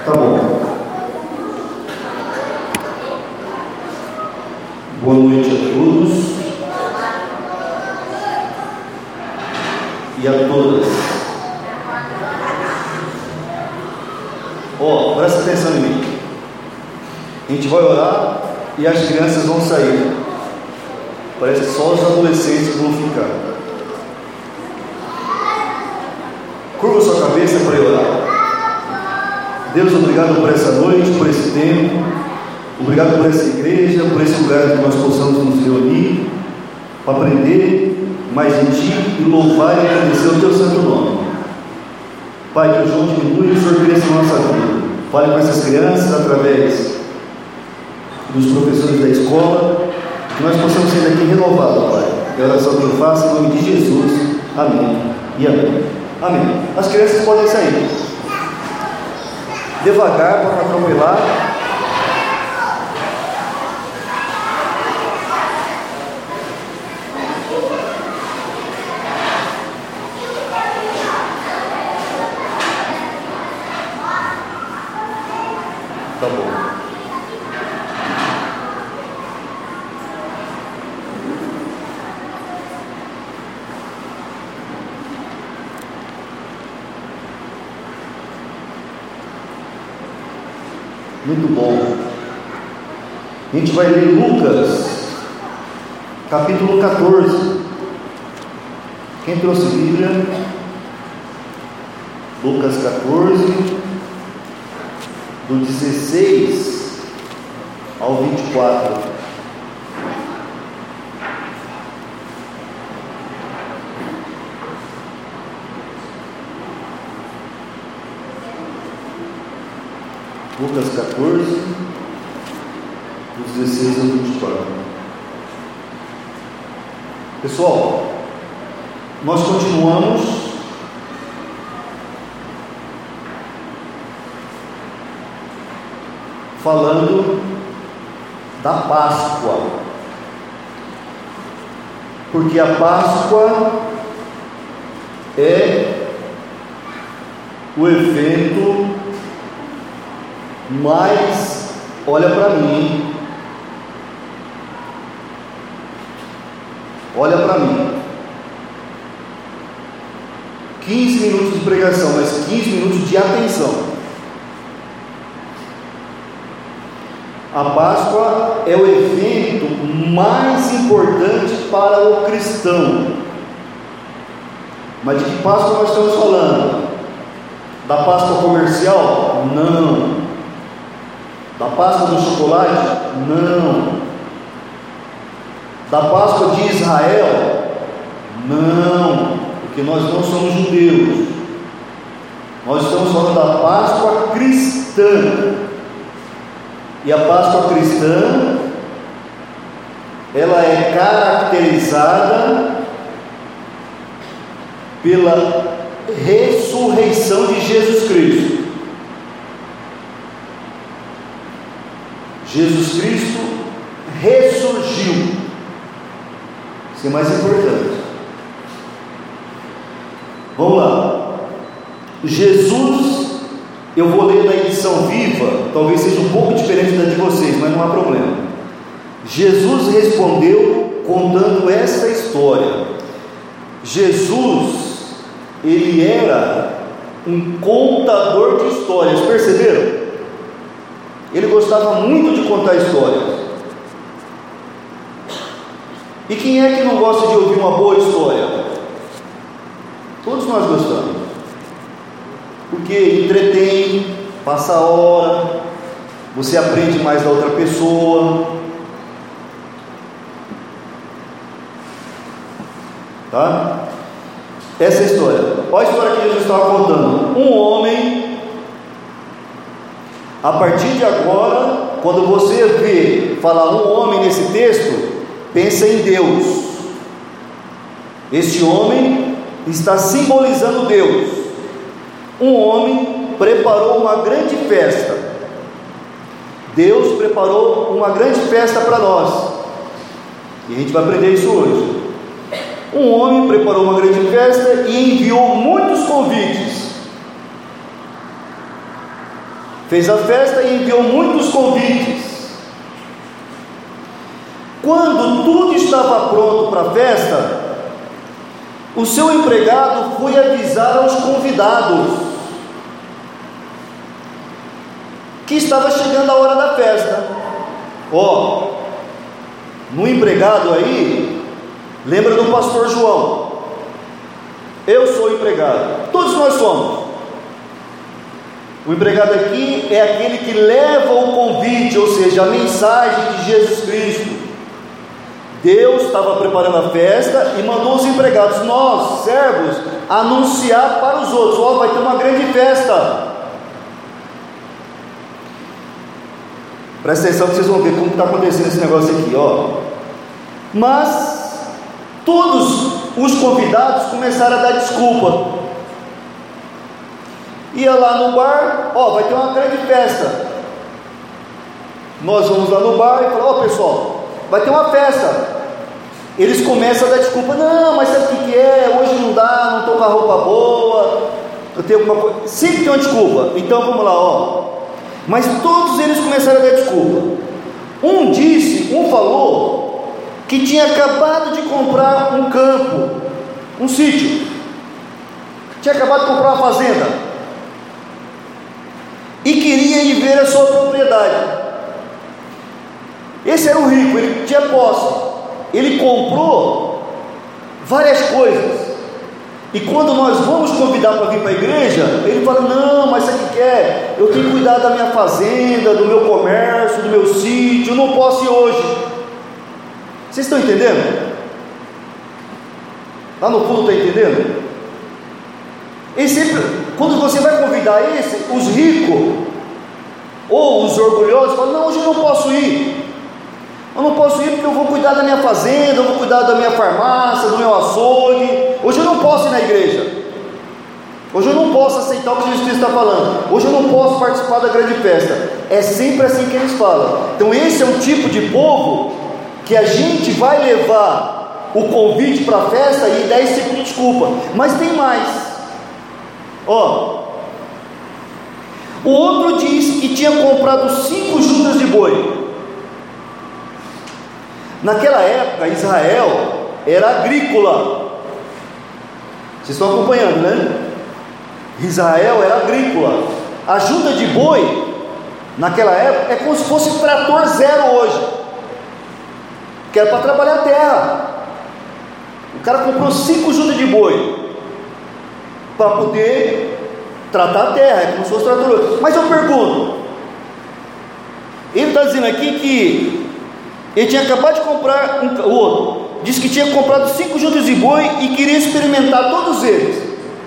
Tá bom. Boa noite a todos e a todas. Presta atenção em mim. A gente vai orar e as crianças vão sair. Parece que só os adolescentes vão ficar. Curva sua cabeça para orar. Deus, obrigado por essa noite, por esse tempo. Obrigado por essa igreja, por esse lugar que nós possamos nos reunir para aprender mais de Ti e louvar e agradecer o Teu santo nome. Pai, que o João diminui e o Senhor cresça na nossa vida. Fale com essas crianças através dos professores da escola, que nós possamos sair daqui renovados, Pai. É a oração que eu faço em nome de Jesus. Amém e amém. Amém. As crianças podem sair devagar para não atropelar. Tá bom. Muito bom. A gente vai ler Lucas, capítulo 14. Quem trouxe Bíblia? Lucas 14, do 16 ao 24. Lucas 14, do 16 ao 24. Pessoal, nós continuamos falando da Páscoa, porque a Páscoa é o evento mais, olha para mim, olha para mim, 15 minutos de pregação, mas 15 minutos de atenção. A Páscoa é o evento mais importante para o cristão. Mas de que Páscoa nós estamos falando? Da Páscoa comercial? Não. Da Páscoa do chocolate? Não. Da Páscoa de Israel? Não, porque nós não somos judeus. Nós estamos falando da Páscoa cristã. E a Páscoa cristã, ela é caracterizada pela ressurreição de Jesus Cristo. Jesus Cristo ressurgiu. Isso é mais importante. Vamos lá. Jesus, eu vou ler na edição viva, talvez seja um pouco diferente da de vocês, mas não há problema. Jesus respondeu contando esta história. Jesus, ele era um contador de histórias, perceberam? Ele gostava muito de contar histórias. E quem é que não gosta de ouvir uma boa história? Todos nós gostamos, porque entretém, passa a hora, você aprende mais da outra pessoa, tá? Essa é a história. Olha a história que Jesus estava contando. Um homem, a partir de agora, quando você vê falar um homem nesse texto, pensa em Deus. Este homem está simbolizando Deus. Um homem preparou uma grande festa. Deus preparou uma grande festa para nós, e a gente vai aprender isso hoje. Um homem preparou uma grande festa e enviou muitos convites. fez a festa e enviou muitos convites. Quando tudo estava pronto para a festa, o seu empregado foi avisar aos convidados que estava chegando a hora da festa. No empregado aí, lembra do pastor João? Eu sou o empregado, todos nós somos. O empregado aqui é aquele que leva o convite, ou seja, a mensagem de Jesus Cristo. Deus estava preparando a festa e mandou os empregados, nós, servos, anunciar para os outros: vai ter uma grande festa. Presta atenção que vocês vão ver como está acontecendo esse negócio aqui, Mas todos os convidados começaram a dar desculpa. Ia lá no bar, vai ter uma grande festa. Nós vamos lá no bar e falamos: pessoal, vai ter uma festa. Eles começam a dar desculpa: não, mas sabe o que é? Hoje não dá, não estou com a roupa boa, eu tenho alguma coisa. Sempre tem uma desculpa. Então vamos lá, Mas todos eles começaram a dar desculpa. Um falou que tinha acabado de comprar um campo, um sítio, tinha acabado de comprar uma fazenda e queria ir ver a sua propriedade. Esse era o rico, ele tinha posse, ele comprou várias coisas. E quando nós vamos convidar para vir para a igreja, ele fala: não, mas sabe o que é? Eu tenho que cuidar da minha fazenda, do meu comércio, do meu sítio, eu não posso ir hoje. Vocês estão entendendo? Lá no fundo, está entendendo? E sempre, quando você vai convidar os ricos ou os orgulhosos falam: não, hoje eu não posso ir. Eu não posso ir porque eu vou cuidar da minha fazenda, eu vou cuidar da minha farmácia, do meu açougue. Hoje eu não posso ir na igreja. Hoje eu não posso aceitar o que Jesus Cristo está falando. Hoje eu não posso participar da grande festa. É sempre assim que eles falam. Então esse é um tipo de povo que a gente vai levar o convite para a festa e dar esse tipo de desculpa. Mas tem mais. O outro disse que tinha comprado 5 juntas de boi. Naquela época, Israel era agrícola. Vocês estão acompanhando, né? Israel era agrícola. A junta de boi, naquela época, é como se fosse trator zero hoje, que era para trabalhar a terra. O cara comprou 5 juntas de boi para poder tratar a terra, é como se fosse trator. Mas eu pergunto, ele está dizendo aqui que ele tinha acabado de comprar o outro, disse que tinha comprado 5 juntas de boi e queria experimentar todos eles.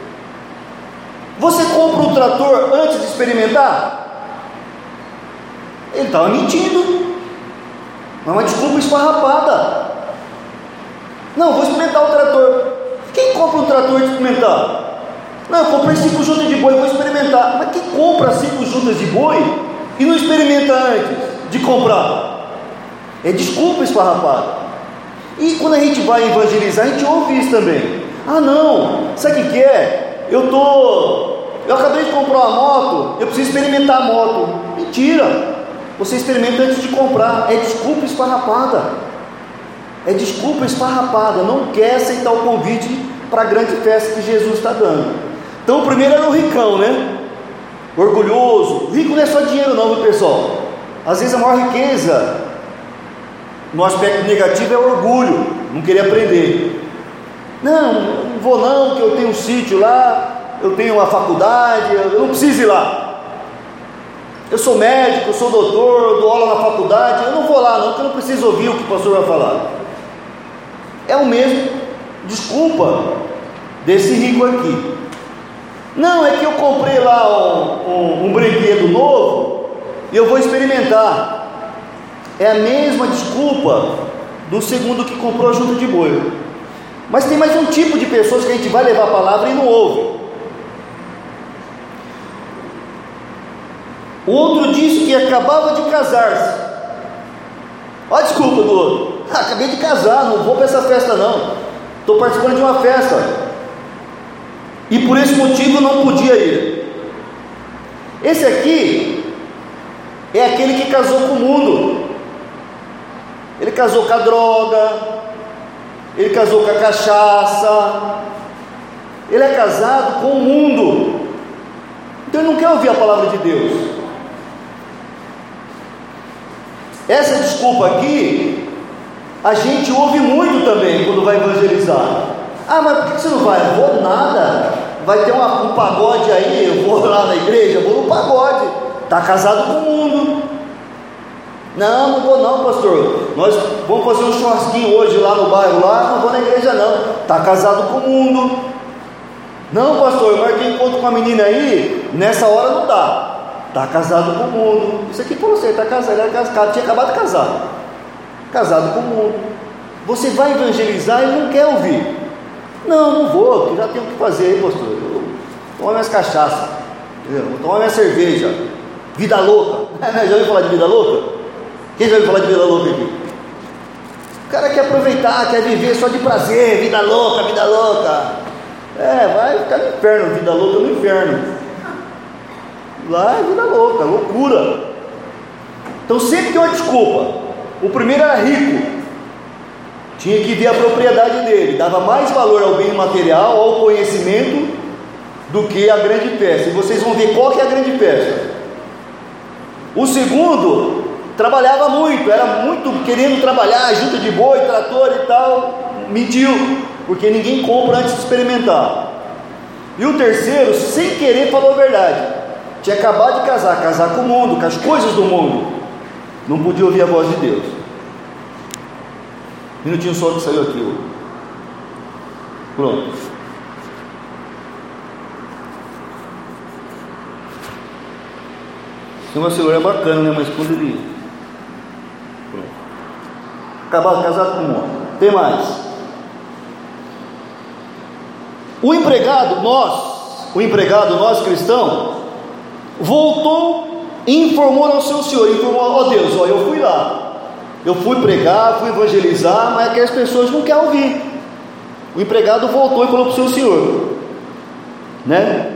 Você compra um trator antes de experimentar? Ele estava mentindo. É uma desculpa esfarrapada. Não, vou experimentar o trator. Quem compra um trator de experimentar? Não, eu comprei 5 juntas de boi, vou experimentar. Mas quem compra 5 juntas de boi e não experimenta antes de comprar? É desculpa esfarrapada. E quando a gente vai evangelizar, a gente ouve isso também. Ah não, sabe o que é? Eu acabei de comprar uma moto, eu preciso experimentar a moto. Mentira, você experimenta antes de comprar. É desculpa esfarrapada. É desculpa esfarrapada. Não quer aceitar o convite para a grande festa que Jesus está dando. Então o primeiro era o ricão, né? Orgulhoso. Rico não é só dinheiro não, viu pessoal? Às vezes a maior riqueza no aspecto negativo é orgulho, não querer aprender. Não vou não, que eu tenho um sítio lá, eu tenho uma faculdade, eu não preciso ir lá. Eu sou médico, eu sou doutor, eu dou aula na faculdade, eu não vou lá não, porque eu não preciso ouvir o que o pastor vai falar. É o mesmo desculpa desse rico aqui. Não, é que eu comprei lá um brinquedo novo e eu vou experimentar. É a mesma desculpa do segundo que comprou a junta de boi. Mas tem mais um tipo de pessoas que a gente vai levar a palavra e não ouve. O outro disse que acabava de casar-se. Olha a desculpa do outro: acabei de casar, não vou para essa festa não, estou participando de uma festa e por esse motivo não podia ir. Esse aqui é aquele que casou com o mundo. Ele casou com a droga, ele casou com a cachaça, ele é casado com o mundo. Então ele não quer ouvir a palavra de Deus. Essa desculpa aqui a gente ouve muito também quando vai evangelizar. Ah, mas por que você não vai? Eu vou nada. Vai ter um pagode aí, eu vou lá na igreja, vou no pagode. Está casado com o mundo. Não vou não, pastor. Nós vamos fazer um churrasquinho hoje lá no bairro, lá, não vou na igreja não. Está casado com o mundo. Não, pastor, eu marquei encontro com a menina aí, nessa hora não dá. Está casado com o mundo. Isso aqui para você, está casado, ele era casado, tinha acabado de casar. Casado com o mundo. Você vai evangelizar e não quer ouvir. Não vou, porque já tenho o que fazer aí, pastor. Eu tomo minhas cachaças, eu tomo minha cerveja. Vida louca. Já ouviu falar de vida louca? Quem já ouviu falar de vida louca aqui? O cara quer aproveitar, quer viver só de prazer. Vida louca, vida louca. Vai ficar no inferno, vida louca no inferno. Lá é vida louca, loucura. Então sempre tem uma desculpa. O primeiro era rico, tinha que ver a propriedade dele, dava mais valor ao bem material, ao conhecimento, do que a grande festa. E vocês vão ver qual que é a grande festa. O segundo trabalhava muito, era muito querendo trabalhar, junta de boi, trator e tal, mentiu, porque ninguém compra antes de experimentar. E o terceiro, sem querer, falou a verdade. Tinha acabado de casar com o mundo, com as coisas do mundo. Não podia ouvir a voz de Deus. Minutinho só que saiu aqui. Pronto. Tem uma celular bacana, né? Mas quando ele... Pronto. Acabado, casado com um homem. Tem mais. O empregado, nós cristãos, voltou e informou ao seu senhor, informou: Deus, eu fui lá, eu fui pregar, fui evangelizar, mas aquelas pessoas não querem ouvir. O empregado voltou e falou para o seu senhor, né?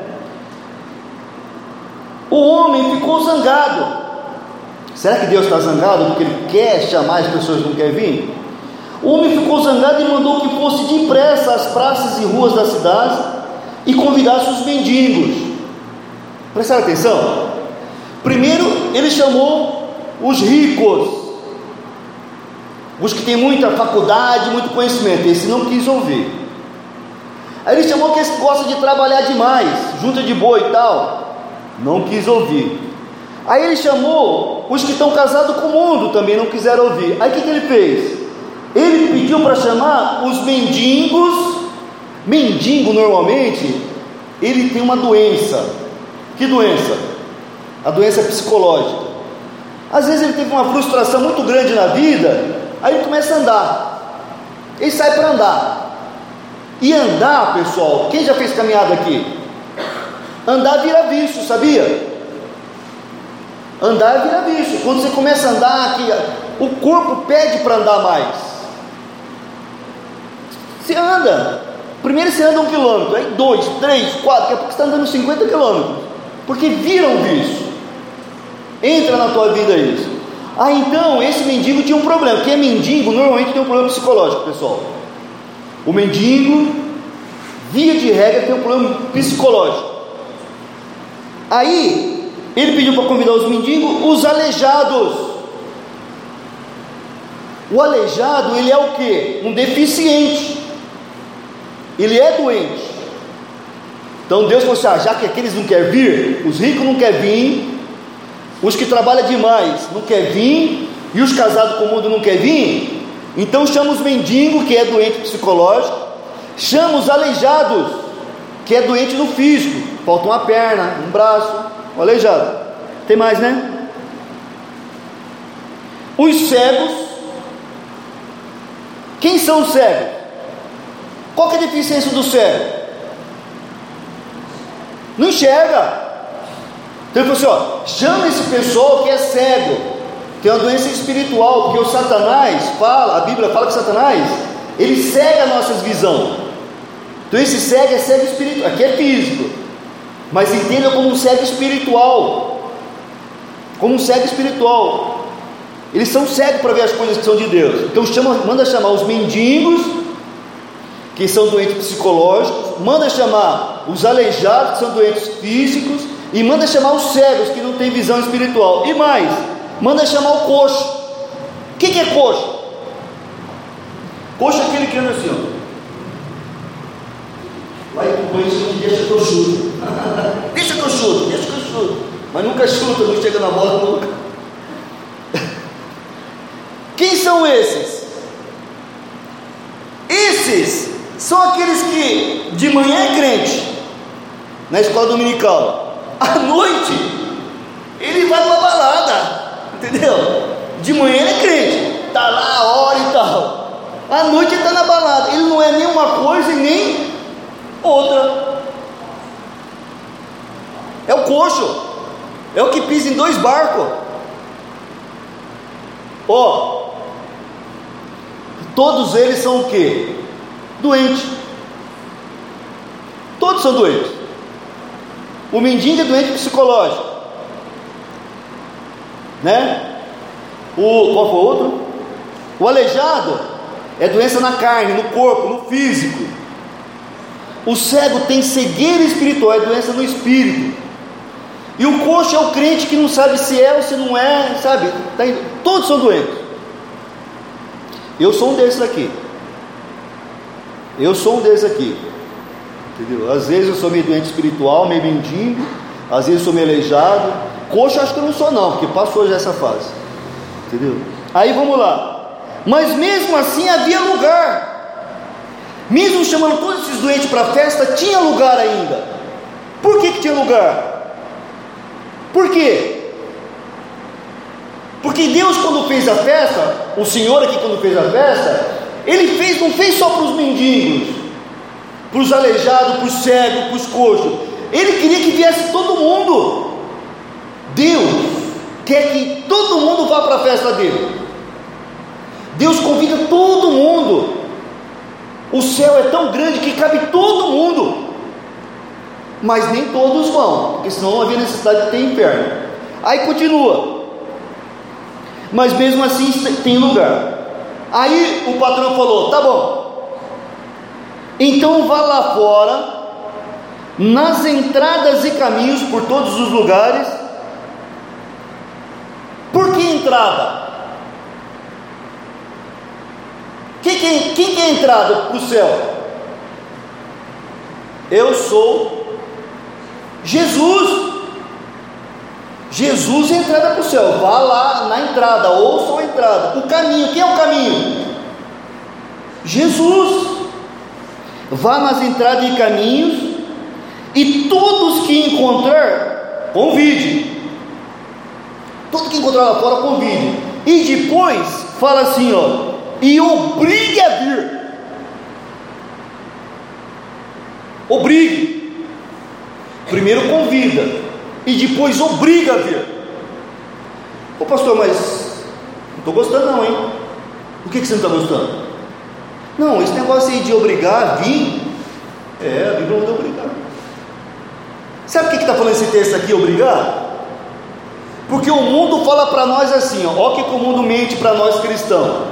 O homem ficou zangado. Será que Deus está zangado porque Ele quer chamar as pessoas que não querem vir? O homem ficou zangado e mandou que fosse depressa às praças e ruas da cidade e convidasse os mendigos. Prestaram atenção? Primeiro ele chamou os ricos, os que têm muita faculdade, muito conhecimento. Esse não quis ouvir. Aí ele chamou aqueles que gostam de trabalhar demais, junta de boi e tal, não quis ouvir. Aí ele chamou os que estão casados com o mundo, também não quiseram ouvir. Aí o que ele fez? Ele pediu para chamar os mendigos. Mendigo normalmente ele tem uma doença. Que doença? A doença psicológica. Às vezes ele teve uma frustração muito grande na vida, aí ele começa a andar, ele sai para andar. E andar, pessoal, quem já fez caminhada aqui? Andar vira vício, sabia? Andar vira vício. Quando você começa a andar aqui, o corpo pede para andar mais. Você anda, primeiro você anda 1 quilômetro, aí 2, 3, 4, daqui a pouco você está andando 50 quilômetros, porque vira um vício. Entra na tua vida isso. Então esse mendigo tinha um problema. Quem é mendigo normalmente tem um problema psicológico, pessoal. O mendigo, via de regra, tem um problema psicológico. Aí ele pediu para convidar os mendigos, os aleijados. O aleijado, ele é o quê? Um deficiente. Ele é doente. Então Deus falou assim: já que aqueles não querem vir, os ricos não querem vir, os que trabalham demais não querem vir, e os casados com o mundo não querem vir, então chama os mendigos, que é doente psicológico, chama os aleijados, que é doente no físico, falta uma perna, um braço, um aleijado. Tem mais, né? Os cegos. Quem são os cegos? Qual que é a deficiência do cego? Não enxerga. Então ele falou assim: chama esse pessoal que é cego, tem uma doença espiritual, porque o Satanás fala, a Bíblia fala que Satanás, ele cega a nossa visão. Então esse cego é cego espiritual, aqui é físico, mas entenda como um cego espiritual. como um cego espiritual. Eles são cegos para ver as coisas que são de Deus. Então manda chamar os mendigos, que são doentes psicológicos, manda chamar os aleijados, que são doentes físicos, e manda chamar os cegos, que não têm visão espiritual. E mais, manda chamar o coxo. O que é coxo? Coxo é aquele que anda assim, ó. Vai com isso, deixa que eu chuto. Deixa que eu chuto. Mas nunca chuta, não chega na bola nunca. Quem são esses? Esses são aqueles que de manhã é crente, na escola dominical. À noite, ele vai para a balada, entendeu? De manhã ele é crente, está lá a hora e tal. À noite ele está na balada. Ele não é nem uma coisa e nem outra. É o coxo, é o que pisa em 2 barcos. Ó, todos eles são o quê? Doentes. Todos são doentes. O mendigo é doente psicológico, né? Qual foi o outro? O aleijado é doença na carne, no corpo, no físico. O cego tem cegueira espiritual, é doença no espírito. E o coxo é o crente que não sabe se é ou se não é, sabe? Todos são doentes. Eu sou um desses aqui. Entendeu? Às vezes eu sou meio doente espiritual, meio mendigo. Às vezes eu sou meio aleijado. Coxo acho que eu não sou não, porque passou já essa fase. Entendeu? Aí vamos lá. Mas mesmo assim havia lugar. Mesmo chamando todos esses doentes para a festa, tinha lugar ainda. Por que tinha lugar? Por quê? Porque Deus, quando fez a festa, o Senhor aqui quando fez a festa, Ele não fez só para os mendigos, para os aleijados, para os cegos, para os coxos. Ele queria que viesse todo mundo. Deus quer que todo mundo vá para a festa dele. Deus convida todo mundo. O céu é tão grande que cabe todo mundo, mas nem todos vão, porque senão não havia necessidade de ter inferno. Aí continua, mas mesmo assim tem lugar. Aí o patrão falou: tá bom, então vá lá fora, nas entradas e caminhos, por todos os lugares. Por que entrada? Quem que é a entrada para o céu? Eu sou Jesus. Jesus é a entrada para o céu. Vá lá na entrada, ouça a entrada. O caminho, quem é o caminho? Jesus. Vá nas entradas e caminhos, e todos que encontrar, convide. Todo que encontrar lá fora, convide. E depois fala assim, ó, e obrigue a vir. Obrigue. Primeiro convida e depois obriga a vir. Ô pastor, mas não estou gostando não, hein? Por que você não está gostando? Não, esse negócio aí de obrigar a vir, a Bíblia não dá obrigar. Sabe o que está falando esse texto aqui, obrigar? Porque o mundo fala para nós assim, ó que o mundo mente para nós cristãos.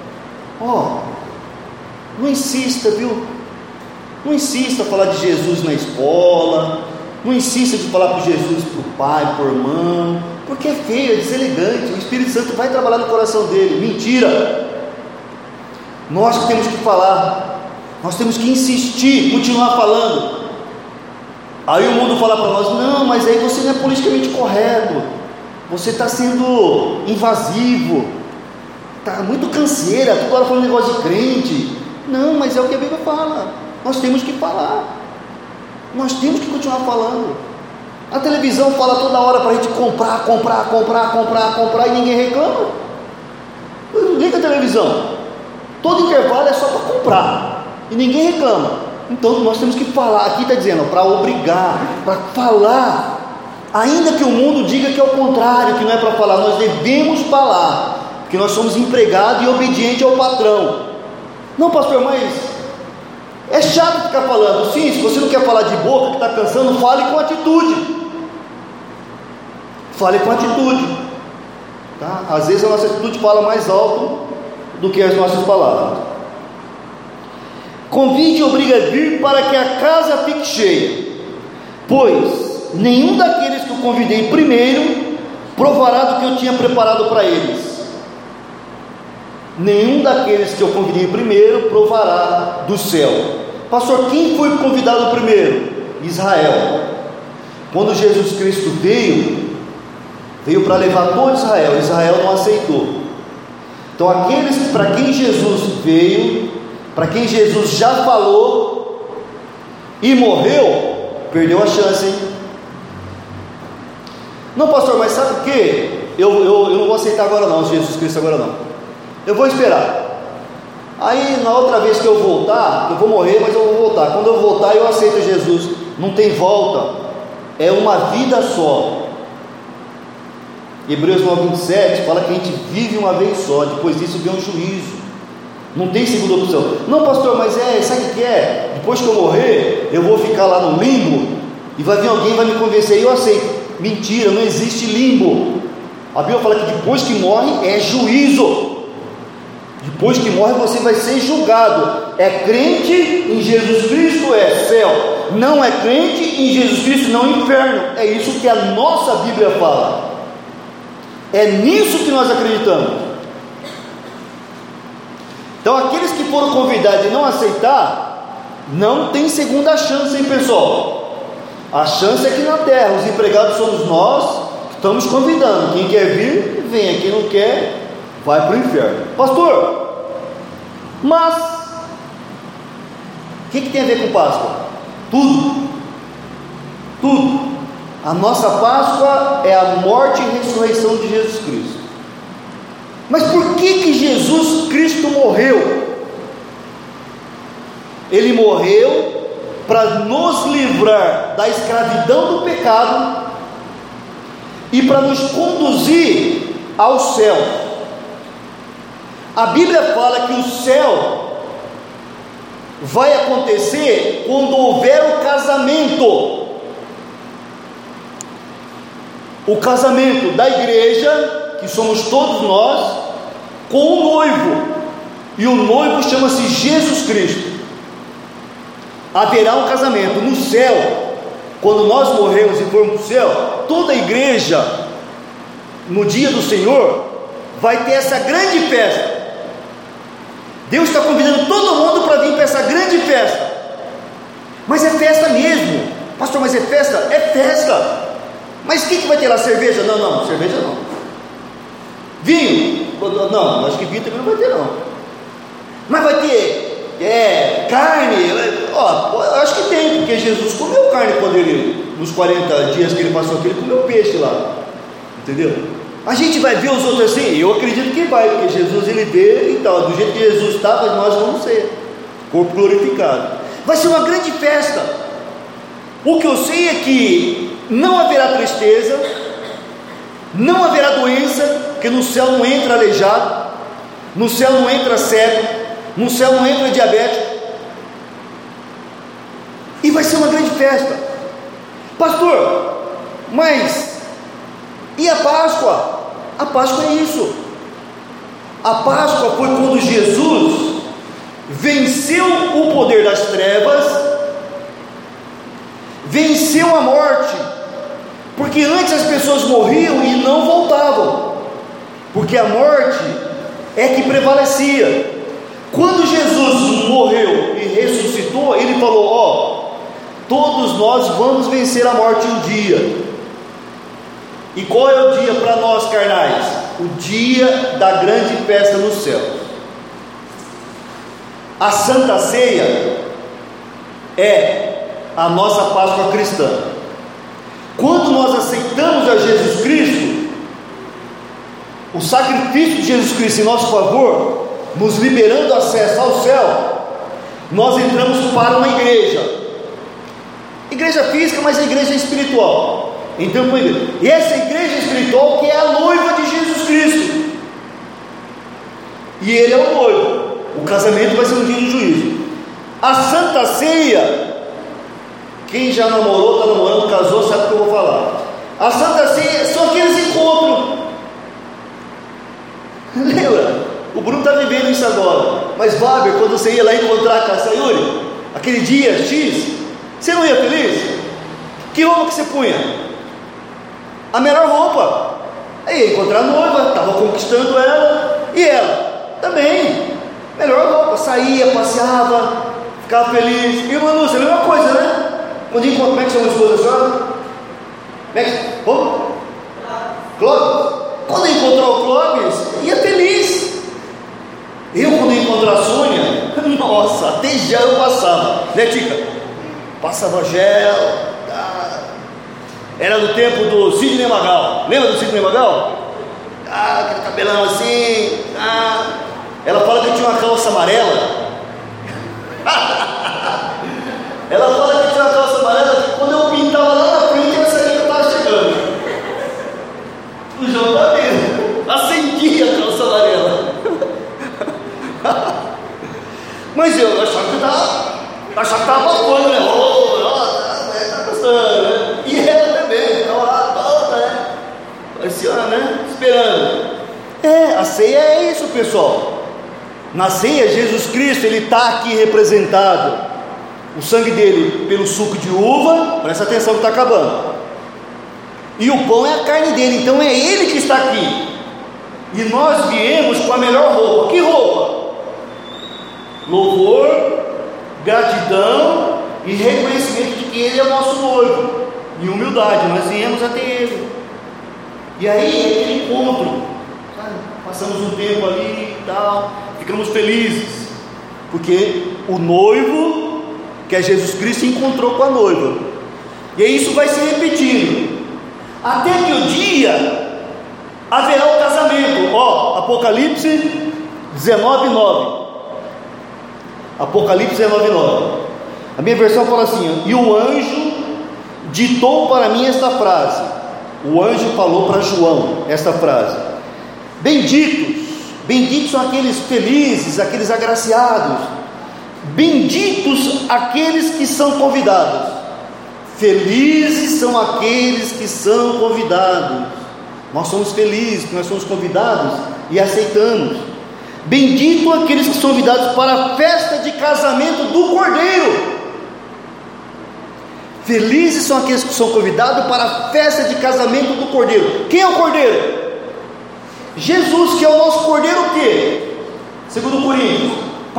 Não insista, viu? Não insista a falar de Jesus na escola. Não insista de falar por Jesus para o pai, por irmão, porque é feio, é deselegante. O Espírito Santo vai trabalhar no coração dele. Mentira. Nós que temos que falar, nós temos que insistir, continuar falando. Aí o mundo fala para nós: não, mas aí você não é politicamente correto, você está sendo invasivo, está muito canseira, toda hora falando negócio de crente. Não, mas é o que a Bíblia fala. Nós temos que falar, nós temos que continuar falando. A televisão fala toda hora para a gente comprar, e ninguém reclama. Liga a televisão, todo intervalo é só para comprar e ninguém reclama. Então nós temos que falar. Aqui está dizendo para obrigar, para falar, ainda que o mundo diga que é o contrário, que não é para falar. Nós devemos falar, porque nós somos empregados e obedientes ao patrão. Não, pastor, mas é chato ficar falando. Sim, se você não quer falar de boca, que está cansando, fale com atitude. Fale com atitude, tá? Às vezes a nossa atitude fala mais alto do que as nossas palavras. Convide e obriga a vir para que a casa fique cheia, pois nenhum daqueles que eu convidei primeiro provará do que eu tinha preparado para eles. Nenhum daqueles que eu convidei primeiro provará do céu. Pastor, quem foi convidado primeiro? Israel. Quando Jesus Cristo veio para levar todo Israel. Israel não aceitou. Então aqueles para quem Jesus veio, para quem Jesus já falou e morreu, perdeu a chance, hein? Não, pastor, mas sabe o que? Eu não vou aceitar agora não, Jesus Cristo agora não. Eu vou esperar. Aí na outra vez que eu voltar, eu vou morrer, mas eu vou voltar. Quando eu voltar, eu aceito Jesus. Não tem volta. É uma vida só. Hebreus 9:27 fala que a gente vive uma vez só. Depois disso vem um juízo. Não tem segunda opção. Não, pastor, mas sabe o que é? Depois que eu morrer, eu vou ficar lá no limbo e vai vir alguém e vai me convencer e eu aceito. Mentira, não existe limbo. A Bíblia fala que depois que morre é juízo. Depois que morre você vai ser julgado. É crente em Jesus Cristo é céu. Não é crente em Jesus Cristo não inferno. É isso que a nossa Bíblia fala. É nisso que nós acreditamos. Então aqueles que foram convidados e não aceitar, não tem segunda chance, hein, pessoal? A chance é aqui na terra. Os empregados somos nós que estamos convidando. Quem quer vir, venha. Quem não quer, vai para o inferno. Pastor, mas o que tem a ver com Páscoa? Tudo. A nossa Páscoa é a morte e ressurreição de Jesus Cristo. Mas por que Jesus Cristo morreu? Ele morreu para nos livrar da escravidão do pecado e para nos conduzir ao céu. A Bíblia fala que o céu vai acontecer quando houver o casamento. O casamento da igreja, que somos todos nós, com o noivo. E o noivo chama-se Jesus Cristo. Haverá um casamento no céu. Quando nós morremos e formos para o céu, toda a igreja, no dia do Senhor, vai ter essa grande festa. Deus está convidando todo mundo para vir para essa grande festa. Mas é festa mesmo. Pastor, mas é festa? É festa. Mas o que vai ter lá? Cerveja? Não, cerveja não. Vinho? Não, acho que vinho também não vai ter não. Mas vai ter carne? Eu acho que tem, porque Jesus comeu carne quando ele, nos 40 dias que ele passou aqui, ele comeu peixe lá. Entendeu? A gente vai ver os outros assim? Eu acredito que vai, porque Jesus ele vê e tal. Do jeito que Jesus estava, nós vamos ser corpo glorificado. Vai ser uma grande festa. O que eu sei é que não haverá tristeza, não haverá doença, porque no céu não entra aleijado, no céu não entra cego, no céu não entra diabético, e vai ser uma grande festa. Pastor, mas e a Páscoa? A Páscoa é isso. A Páscoa foi quando Jesus venceu o poder das trevas, venceu a morte, porque antes as pessoas morriam e não voltavam, porque a morte é que prevalecia. Quando Jesus morreu e ressuscitou, ele falou: todos nós vamos vencer a morte um dia. E qual é o dia para nós carnais? O dia da grande festa no céu. A Santa Ceia é a nossa Páscoa cristã. Quando nós aceitamos a Jesus Cristo, o sacrifício de Jesus Cristo em nosso favor, nos liberando acesso ao céu, nós entramos para uma igreja física, mas a igreja espiritual. Então, e essa igreja espiritual que é a noiva de Jesus Cristo, e ele é o noivo. O casamento vai ser um dia de juízo. A Santa Ceia, quem já namorou, está namorando, casou, sabe o que eu vou falar. A Santa Ceia são aqueles vendo isso agora. Mas, Waber, quando você ia lá encontrar com a Sayuri, aquele dia X, você não ia feliz? Que roupa que você punha? A melhor roupa. Aí ia encontrar a noiva, estava conquistando ela, e ela também, melhor roupa, saía, passeava, ficava feliz. E o Manu, a mesma coisa, né? Quando encontra, como é que chama a esposa da senhora? Como é que... Clóvis. Quando encontrou o Clóvis, ia feliz. Eu, quando encontrei a Sônia, nossa, até gel eu passava, né, Tica? Passava gel. Era do tempo do Sidney Magal. Lembra do Sidney Magal? Aquele cabelão assim. Ela fala que eu tinha uma calça amarela. Ela fala que tinha uma calça amarela que quando eu pintava lá na frente, eu sabia que eu estava chegando. O João tá vendo. Acendia a calça amarela. Mas eu achava que estava bafando, né? Tá gostando, né? E ela também, estava lá toda, né? Parecia, né? Esperando. A ceia é isso, pessoal. Na ceia, Jesus Cristo, Ele está aqui representado. O sangue dele pelo suco de uva, presta atenção que está acabando. E o pão é a carne dele, então é Ele que está aqui. E nós viemos com a melhor roupa. Que roupa? Louvor, gratidão e reconhecimento de que Ele é o nosso noivo. Em humildade, nós viemos até Ele. E aí, aquele encontro, sabe? Passamos um tempo ali e tal, ficamos felizes, porque o noivo, que é Jesus Cristo, encontrou com a noiva. E aí isso vai se repetindo, até que o dia haverá o casamento. Apocalipse 19:9. Apocalipse 19:9. A minha versão fala assim: e o anjo ditou para mim esta frase. O anjo falou para João esta frase: benditos são aqueles felizes, aqueles agraciados, benditos aqueles que são convidados, felizes são aqueles que são convidados. Nós somos felizes, porque nós somos convidados e aceitamos. Bendito aqueles que são convidados para a festa de casamento do Cordeiro. Felizes são aqueles que são convidados para a festa de casamento do Cordeiro. Quem é o Cordeiro? Jesus, que é o nosso Cordeiro, o quê? Segundo Coríntios,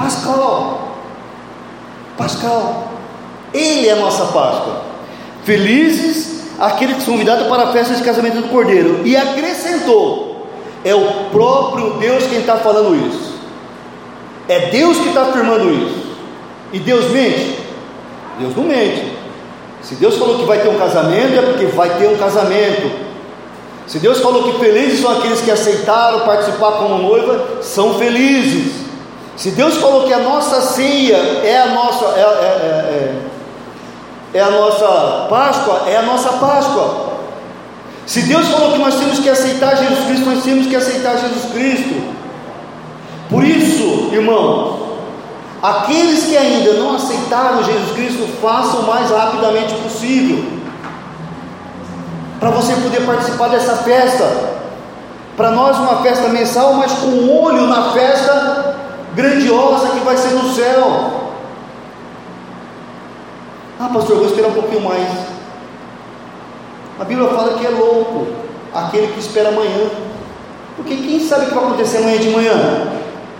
Pascal. Ele é a nossa Páscoa. Felizes aqueles que são convidados para a festa de casamento do Cordeiro. E acrescentou: é o próprio Deus quem está falando isso. É Deus que está afirmando isso. E Deus mente? Deus não mente. Se Deus falou que vai ter um casamento, é porque vai ter um casamento. Se Deus falou que felizes são aqueles que aceitaram participar como noiva, são felizes. Se Deus falou que a nossa ceia é a nossa Páscoa, é a nossa Páscoa. Se Deus falou que nós temos que aceitar Jesus Cristo, nós temos que aceitar Jesus Cristo. Por isso, irmãos, aqueles que ainda não aceitaram Jesus Cristo, façam o mais rapidamente possível, para você poder participar dessa festa. Para nós uma festa mensal, mas com olho na festa grandiosa que vai ser no céu. Pastor, eu vou esperar um pouquinho mais. A Bíblia fala que é louco aquele que espera amanhã, porque quem sabe o que vai acontecer amanhã de manhã?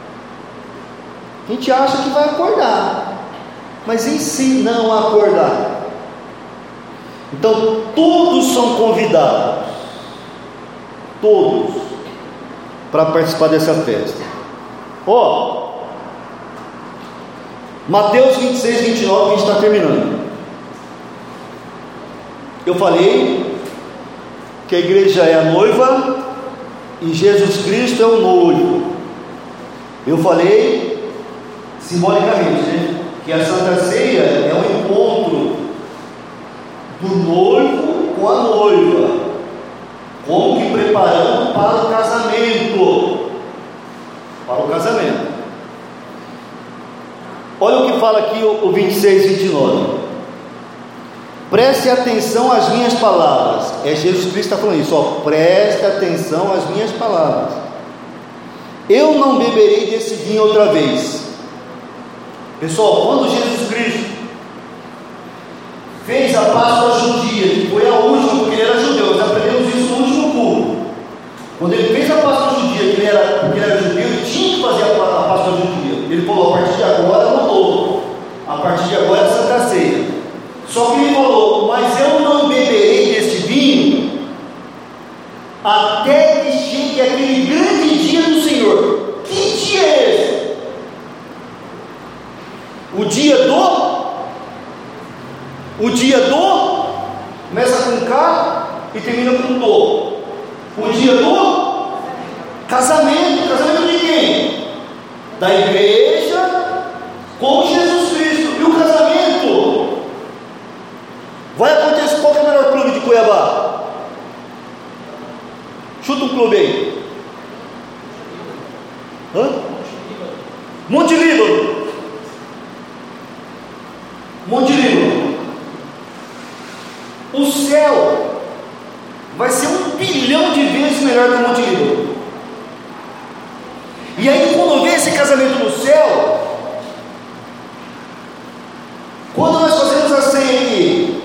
A gente acha que vai acordar, mas em si não acordar. Então todos são convidados, todos, para participar dessa festa. Mateus 26, 29, a gente está terminando. Eu falei que a igreja é a noiva e Jesus Cristo é o noivo. Eu falei simbolicamente, né, que a Santa Ceia é um encontro do noivo com a noiva, como que preparando para o casamento. Olha o que fala aqui o 26, 29. Preste atenção às minhas palavras. É Jesus Cristo que está falando isso, preste atenção às minhas palavras. eu não beberei desse vinho outra vez. Pessoal, quando Jesus Cristo fez a Páscoa judia, que foi a última, porque ele era judeu, nós aprendemos isso no último culto. Quando ele fez a Páscoa judia, porque ele era judeu, ele tinha que fazer a Páscoa judia. Ele falou: a partir de agora mudou, a partir de agora é a Santa Ceia. Só que ele falou: mas eu não beberei deste vinho até que chegue aquele grande dia do Senhor. Que dia é esse? O dia do começa com K e termina com do. O dia do casamento. Casamento de quem? Da igreja com Jesus Cristo. E o casamento vai acontecer. Qual que é o melhor clube de Cuiabá? Chuta um clube aí. Monte Líbano. Monte Líbano. O céu vai ser 1 bilhão de vezes melhor que o Monte Líbano. E aí, quando vê esse casamento no céu, quando nós fazemos a ceia aqui,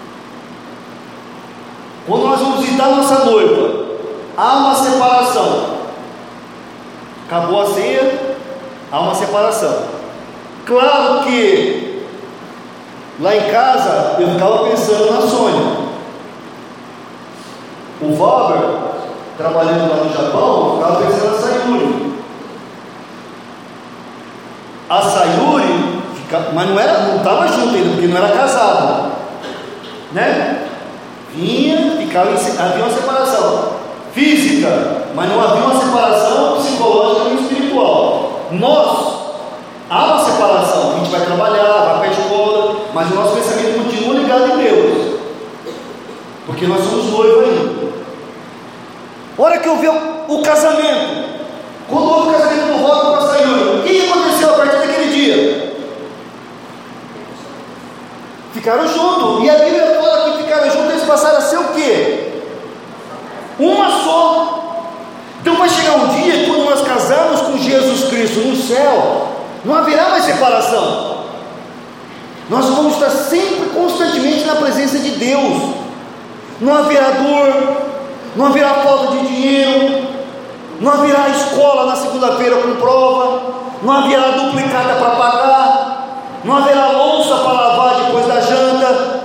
quando nós vamos visitar nossa noiva, há uma separação. Acabou a ceia, há uma separação. Claro que lá em casa eu ficava pensando na Sônia. O Valber, trabalhando lá no Japão, eu ficava pensando na Sayuri. A Sayuri, mas não estava junto ainda, porque não era casado, né? Havia uma separação física, mas não havia uma separação psicológica nem espiritual. Há uma separação, a gente vai trabalhar, vai para a escola, mas o nosso pensamento continua ligado em Deus, porque nós somos noivos ainda. A hora que eu vi o casamento, quando houve o casamento do Rock com a Sayuri, o que aconteceu a partir daquele dia? Ficaram juntos, e a Bíblia fala que ficaram juntos, eles passaram a ser o quê? Uma só. Então vai chegar um dia, quando nós casarmos com Jesus Cristo no céu, não haverá mais separação. Nós vamos estar sempre, constantemente na presença de Deus. Não haverá dor, não haverá falta de dinheiro, não haverá escola na segunda-feira com prova, não haverá duplicata para pagar, não haverá louça para lavar depois da janta.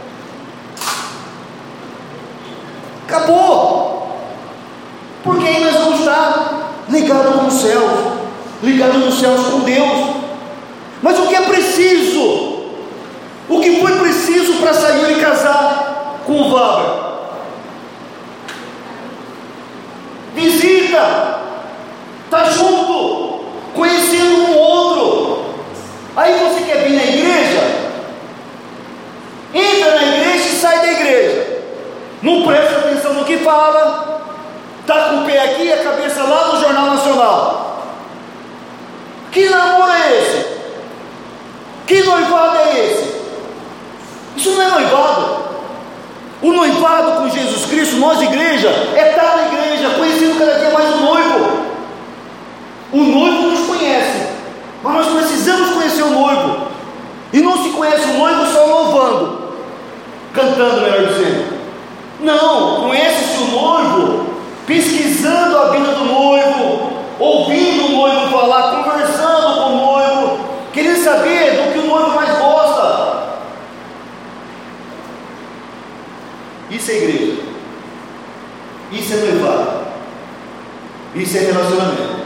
Acabou. Porque aí nós vamos estar ligados com os céus, ligados nos céus com Deus. Mas o que é preciso? O que foi preciso para Sayuri casar com o Valber? Visita, está junto, conhecendo um outro. Aí você quer vir na igreja? Entra na igreja e sai da igreja. Não presta atenção no que fala, está com o pé aqui e a cabeça lá no Jornal Nacional. Que namoro é esse? Que noivado é esse? Isso não é noivado. O noivado com Jesus Cristo, nós igreja, é estar na igreja, conhecendo cada dia mais o noivo. O noivo nos conhece, mas nós precisamos conhecer o noivo. E não se conhece o noivo só louvando, cantando, melhor dizendo. Não, conhece-se o noivo pesquisando a vida do noivo, ouvindo o noivo falar, conversando com o noivo, querendo saber do que o noivo mais gosta. Isso é igreja, isso é noivado, isso é relacionamento.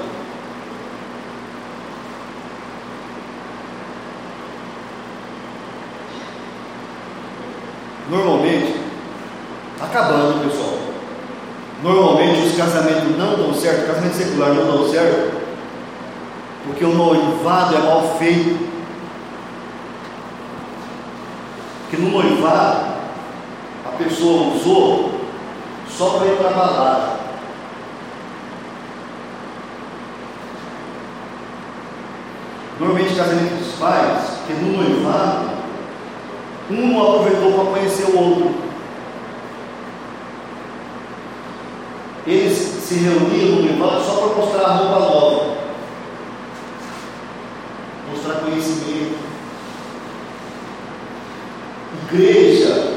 Normalmente, acabando, pessoal, normalmente os casamentos não dão certo, casamento secular não dão certo, porque o noivado é mal feito. Porque no noivado a pessoa usou só para ir para a balada. Normalmente casamento dos pais, que no noivado um não aproveitou para conhecer o outro. eles se reuniam no noivado só para mostrar a roupa nova, mostrar conhecimento. Igreja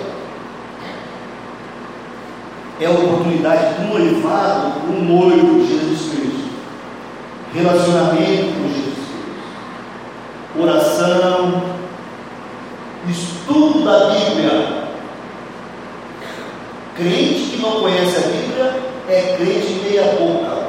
é a oportunidade do noivado com o noivo Jesus Cristo, relacionamento com Jesus Cristo, oração, estudo da Bíblia. Crente que não conhece a Bíblia é crente meia boca.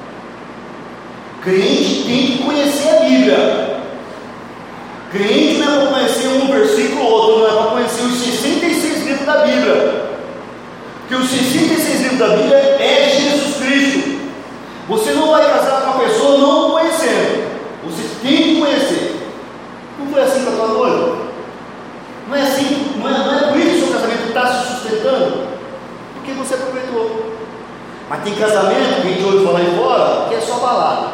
Crente tem que conhecer a Bíblia. Crente não é para conhecer um versículo ou outro, não é para conhecer os 66 livros da Bíblia. Porque os 66 livros da Bíblia é Jesus Cristo. Você não vai casar com uma pessoa não conhecendo. Você tem que conhecer. Não foi assim com a tua noiva? Não é assim, não é por isso que o seu casamento está se sustentando? Porque você aproveitou. Mas tem casamento que a gente ouve falar aí fora que é só balada.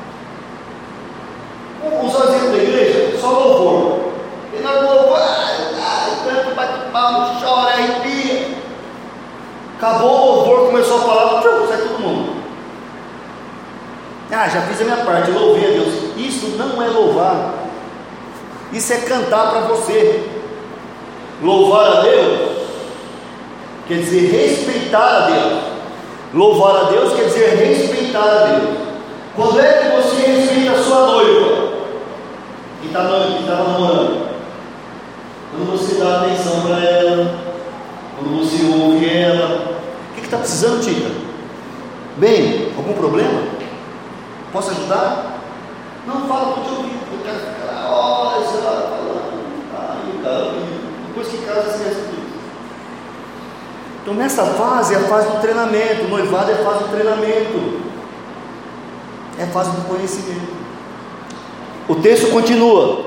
Vamos usar o exemplo da igreja, só louvor. E na louvor, tanto bate palma, chora, arrepia. Acabou o louvor, começou a palavra, sai todo mundo. Já fiz a minha parte, louvei a Deus. Isso não é louvar, isso é cantar para você. Louvar a Deus quer dizer respeitar a Deus. Louvar a Deus quer dizer respeitar a Deus. Quando é que você respeita a sua noiva que estava namorando? Quando você dá atenção para ela, quando você ouve ela. O que está precisando, Tica? Bem, algum problema? Posso ajudar? Não, fala, estou te ouvindo. Eu quero ficar horas falando. Depois que casa, esquece tudo. Então, nessa fase é a fase do treinamento. O noivado é a fase do treinamento, é a fase do conhecimento. O texto continua.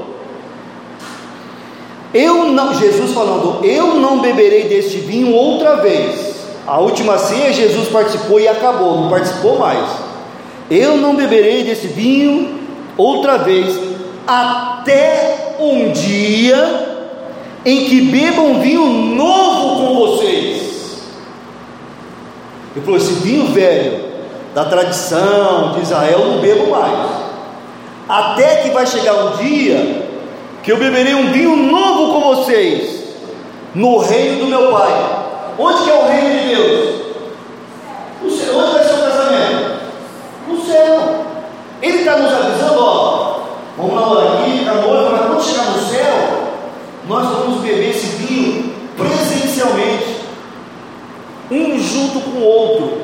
Jesus falando: eu não beberei deste vinho outra vez. A última ceia Jesus participou e acabou, não participou mais. Eu não beberei desse vinho outra vez, até um dia em que bebam vinho novo com vocês. Ele falou: esse vinho velho da tradição de Israel eu não bebo mais, até que vai chegar um dia que eu beberei um vinho novo com vocês no reino do meu Pai. Onde que é o reino de Deus? No céu. Onde vai ser o casamento? No céu. Ele está nos avisando, vamos namorar aqui, ficar noivo, mas quando chegar no céu, nós vamos beber esse vinho presencialmente, um junto com o outro.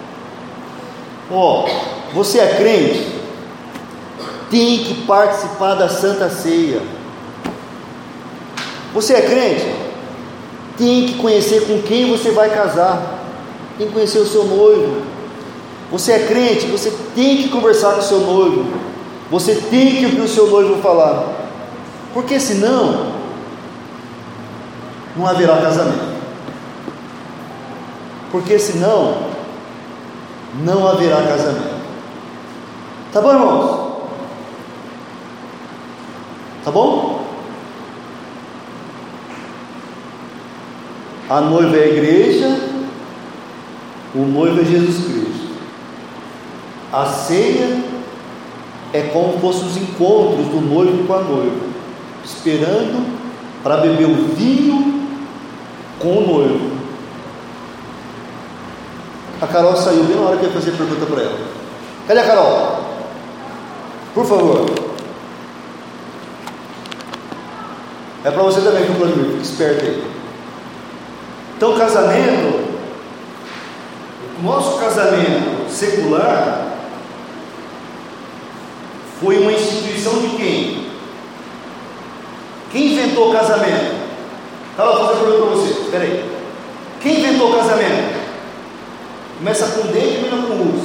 Você é crente, tem que participar da Santa Ceia. Você é crente, tem que conhecer com quem você vai casar, tem que conhecer o seu noivo. Você é crente, você tem que conversar com o seu noivo, você tem que ouvir o seu noivo falar, porque senão não haverá casamento. Porque senão não haverá casamento. Tá bom, irmãos? Tá bom? A noiva é a igreja, o noivo é Jesus Cristo. A ceia é como fossem os encontros do noivo com a noiva, esperando para beber o vinho com o noivo. A Carol saiu bem na hora que eu ia fazer pergunta para ela. Cadê a Carol? Por favor. É para você também, Vladimir, fique esperto aí. Então, casamento, nosso casamento secular foi uma instituição de quem? Quem inventou o casamento? Vou fazer uma pergunta para você, espera aí. Quem inventou o casamento? Começa com D e termina com U.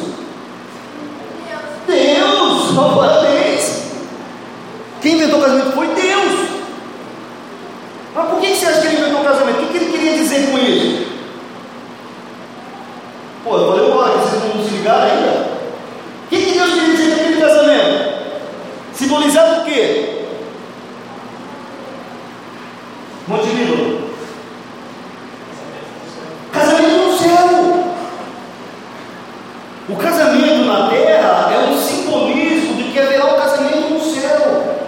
Deus! Parabéns! Quem inventou o casamento foi Deus. Mas por que você acha que ele inventou o casamento? O que ele queria dizer com isso? Eu falei uma hora que vocês não se ligaram ainda. O que Deus queria dizer com aquele casamento? Simbolizado o quê? Monte Líbano. Casamento no céu. O casamento na terra é um simbolismo de que haverá um casamento no céu.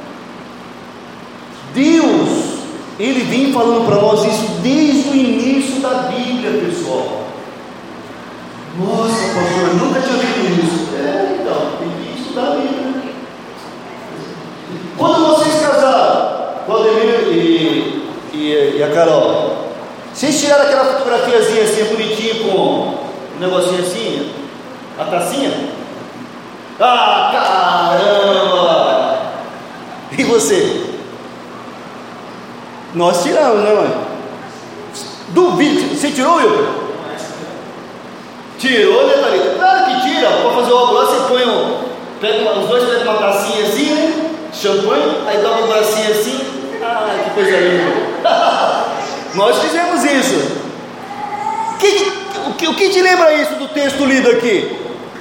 Deus, Ele vem falando para nós isso desde o início da Bíblia, pessoal. Nossa, pastor, eu nunca tinha visto isso. Então, tem que estudar a Bíblia. Quando vocês casaram, o Ademir e a Carol, vocês tiraram aquela fotografiazinha assim, bonitinha, com um negocinho assim, a tacinha? Ah, caramba! E você? Nós tiramos, né, mãe? Duvido. Você tirou, Wilton? Tirou, né, Thalita? Claro que tira. Para fazer o algodão, você põe os dois pegam uma tacinha assim, né? Champanhe, aí dá uma tacinha assim. Ah, que coisa linda. Nós fizemos isso. O que te lembra isso do texto lido aqui?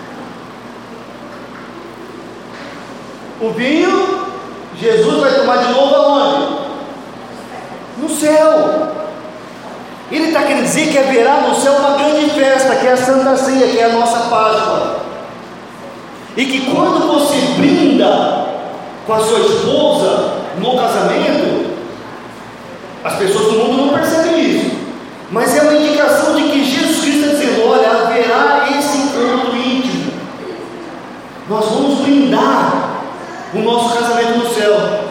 O vinho, Jesus vai tomar de novo aonde? No céu. Ele está querendo dizer que haverá no céu uma grande festa, que é a Santa Ceia, que é a nossa Páscoa. E que quando você brinda com a sua esposa no casamento, as pessoas do mundo não percebem isso, mas é uma indicação de que Jesus Cristo está dizendo: olha, haverá esse encontro íntimo. Nós vamos brindar o nosso casamento no céu.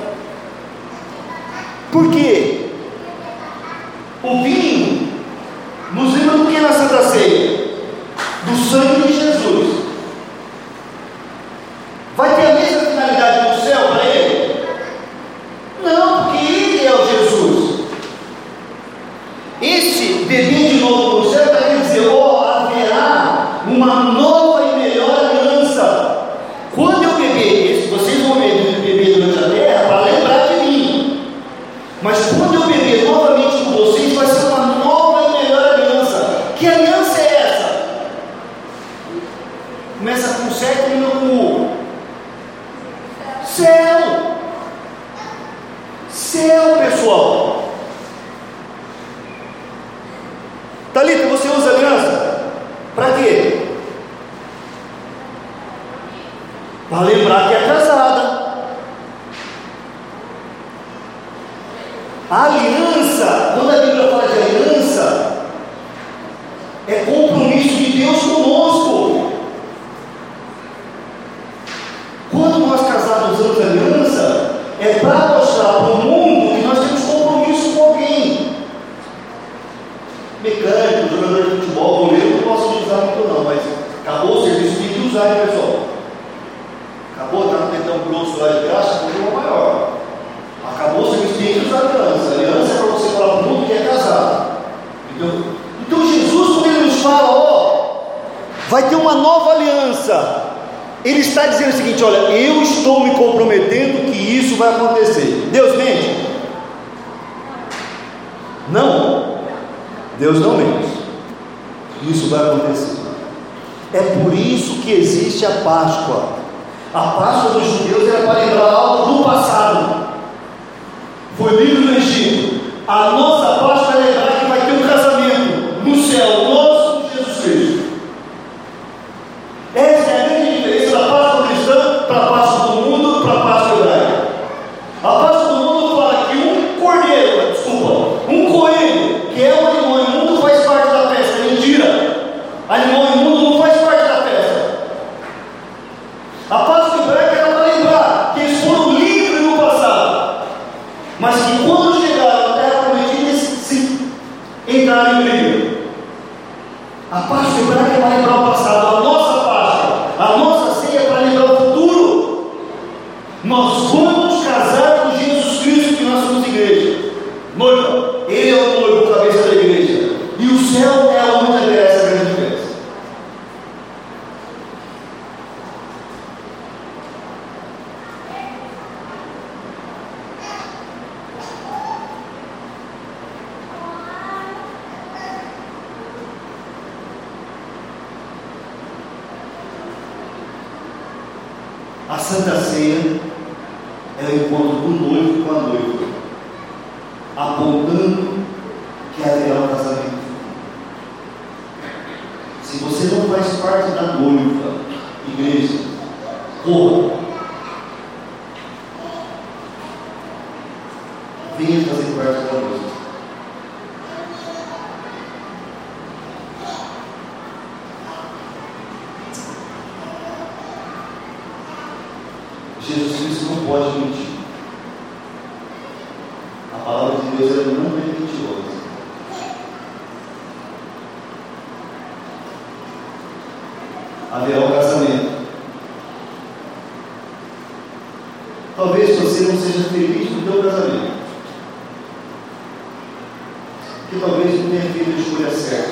Por quê? O vinho nos lembra do que na Santa Ceia? Do sangue de Jesus. Vai ter a mesma finalidade no céu para ele? Não, porque ele é o Jesus. Este beber de novo no céu está querendo dizer: haverá uma nova e melhor aliança. Quando eu beber, vocês vão beber durante a terra para lembrar de mim. Mas quando eu beber novamente com vocês, vai ser uma nova e melhor aliança. Que aliança é essa? Começa com C e termina com U. Céu. Céu, pessoal. Thalita, você usa aliança? Para quê? Para lembrar que é casada. A aliança, quando a Bíblia fala de aliança, é compromisso de Deus conosco. Quando nós casados usamos aliança, é para mostrar para o mundo que nós temos compromisso com alguém. Mecânico, jogador de futebol, goleiro, não posso usar muito não, mas acabou o serviço, tem que usar, hein, pessoal? Acabou, está no tentão grosso lá de graxa, o problema maior. Acabou o serviço, tem que usar aliança. Aliança é para você falar para o mundo que é casado. Então Jesus, quando ele nos fala, vai ter uma nova aliança, ele está dizendo o seguinte: olha, eu estou me comprometendo que isso vai acontecer. Deus mente? Não. Deus não mente. Isso vai acontecer. É por isso que existe a Páscoa. A Páscoa dos judeus era para lembrar algo do passado. Foi livre do Egito. A nossa Páscoa é lembrar que vai ter um casamento no céu, nosso com Jesus Cristo. Essa é a grande diferença da Páscoa cristã para a Páscoa do mundo, para a Páscoa hebraica. A Páscoa do mundo fala que um coelho, que é um animal imundo, faz parte da festa. Mentira! Animal imundo não faz parte da festa. A Páscoa hebraica era para lembrar que eles foram livres no passado, mas que quando chegaram à terra prometida, sim, entraram em briga. A Páscoa hebraica é para lembrar o passado. A nossa Páscoa, a nossa ceia é para lembrar o futuro. Nós vamos casar com Jesus Cristo, que nós somos igreja. Noiva, ele é o noivo, cabeça da igreja. E o céu é onde haverá essa grande festa. A Santa Ceia é o encontro do noivo com a noiva, apontando que haverá um casamento. Se você não faz parte da noiva, igreja, corra. Venha fazer parte da noiva. Jesus Cristo não pode mentir. A palavra de Deus ela não é mentirosa. Haverá um casamento. Talvez você não seja feliz no teu casamento, que talvez não tenha feito a escolha certa.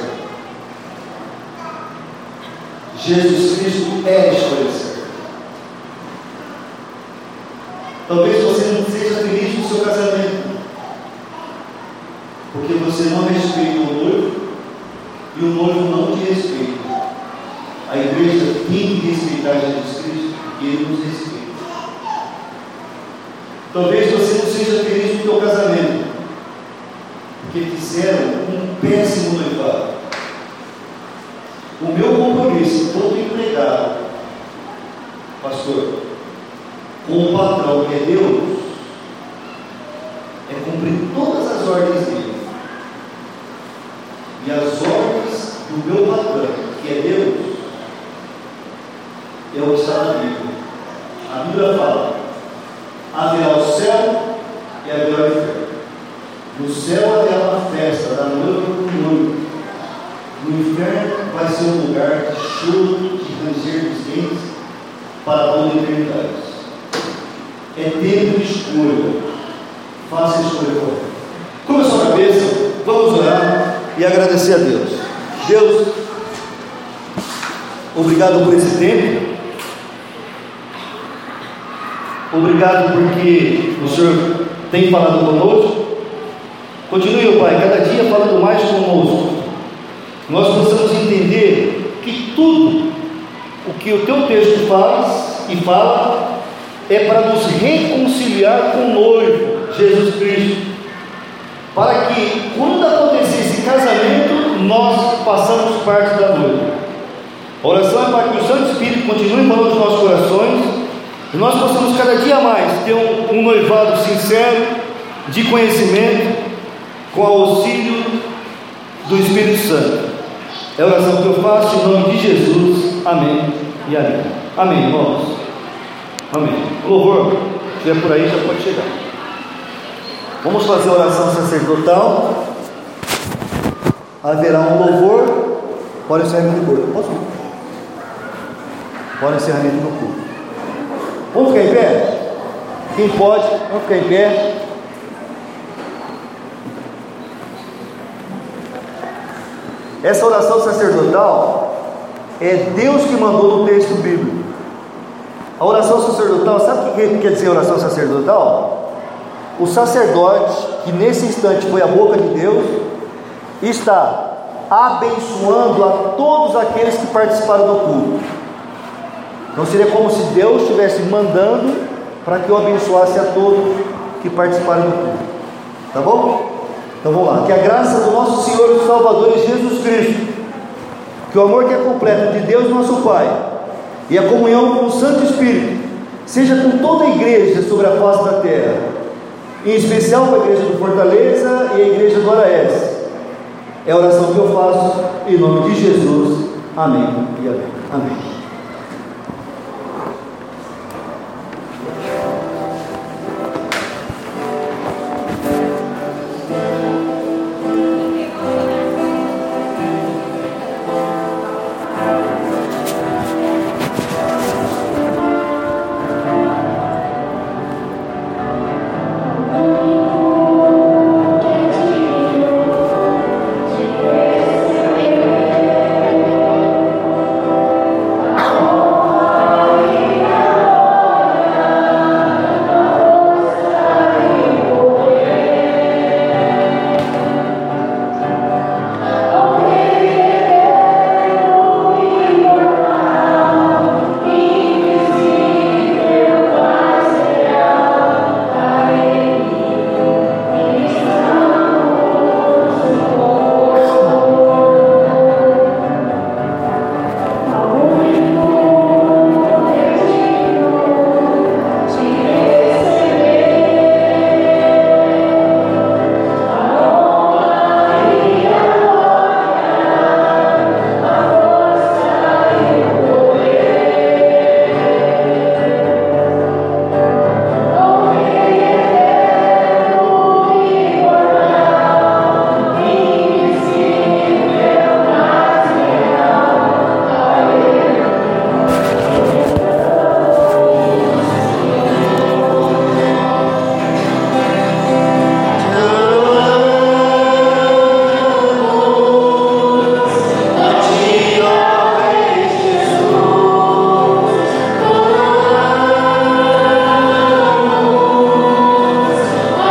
Jesus Cristo é a escolha certa. Talvez você não seja feliz no seu casamento, porque você não respeita o noivo e o noivo não te respeita. A igreja tem que respeitar Jesus Cristo, porque Ele nos respeita. Talvez você não seja feliz no teu casamento, porque fizeram um péssimo noivado. O meu compromisso, todo empregado, pastor, com o patrão que é Deus, é cumprir todas as ordens dele. E as ordens do meu patrão, que é Deus, é o que está na Bíblia. A Bíblia fala: haverá o céu e haverá o inferno. No céu haverá uma festa da noiva do noivo. No inferno vai ser um lugar de choro, de ranger dos dentes para toda a eternidade. É tempo de escolha. Faça a escolha correta. Curva a sua cabeça, vamos orar e agradecer a Deus. Deus, obrigado por esse tempo. Obrigado porque o Senhor tem falado conosco. Continue, Pai, cada dia falando mais conosco. Nós possamos entender que tudo o que o Teu texto faz e fala é para nos reconciliar com o noivo, Jesus Cristo, para que quando acontecer esse casamento, nós passamos parte da noiva. A oração é para que o Santo Espírito continue falando nos nossos corações e nós possamos cada dia mais ter um noivado sincero, de conhecimento, com o auxílio do Espírito Santo. É a oração que eu faço em nome de Jesus. Amém e amém. Amém, irmãos. Amém. O louvor, se estiver por aí, já pode chegar. Vamos fazer a oração sacerdotal. Haverá um louvor para o encerramento do culto. Posso? Para o encerramento do culto. Vamos ficar em pé? Quem pode, vamos ficar em pé. Essa oração sacerdotal é Deus que mandou no texto bíblico. A oração sacerdotal, sabe o que quer dizer oração sacerdotal? O sacerdote, que nesse instante foi a boca de Deus, está abençoando a todos aqueles que participaram do culto. Então seria como se Deus estivesse mandando para que eu abençoasse a todos que participaram do culto. Tá bom? Então vamos lá. Que a graça do nosso Senhor e Salvador Jesus Cristo, que o amor que é completo de Deus nosso Pai e a comunhão com o Santo Espírito seja com toda a igreja sobre a face da terra, em especial com a igreja do Fortaleza e a igreja do Araés. É a oração que eu faço em nome de Jesus. Amém e amém. Amém.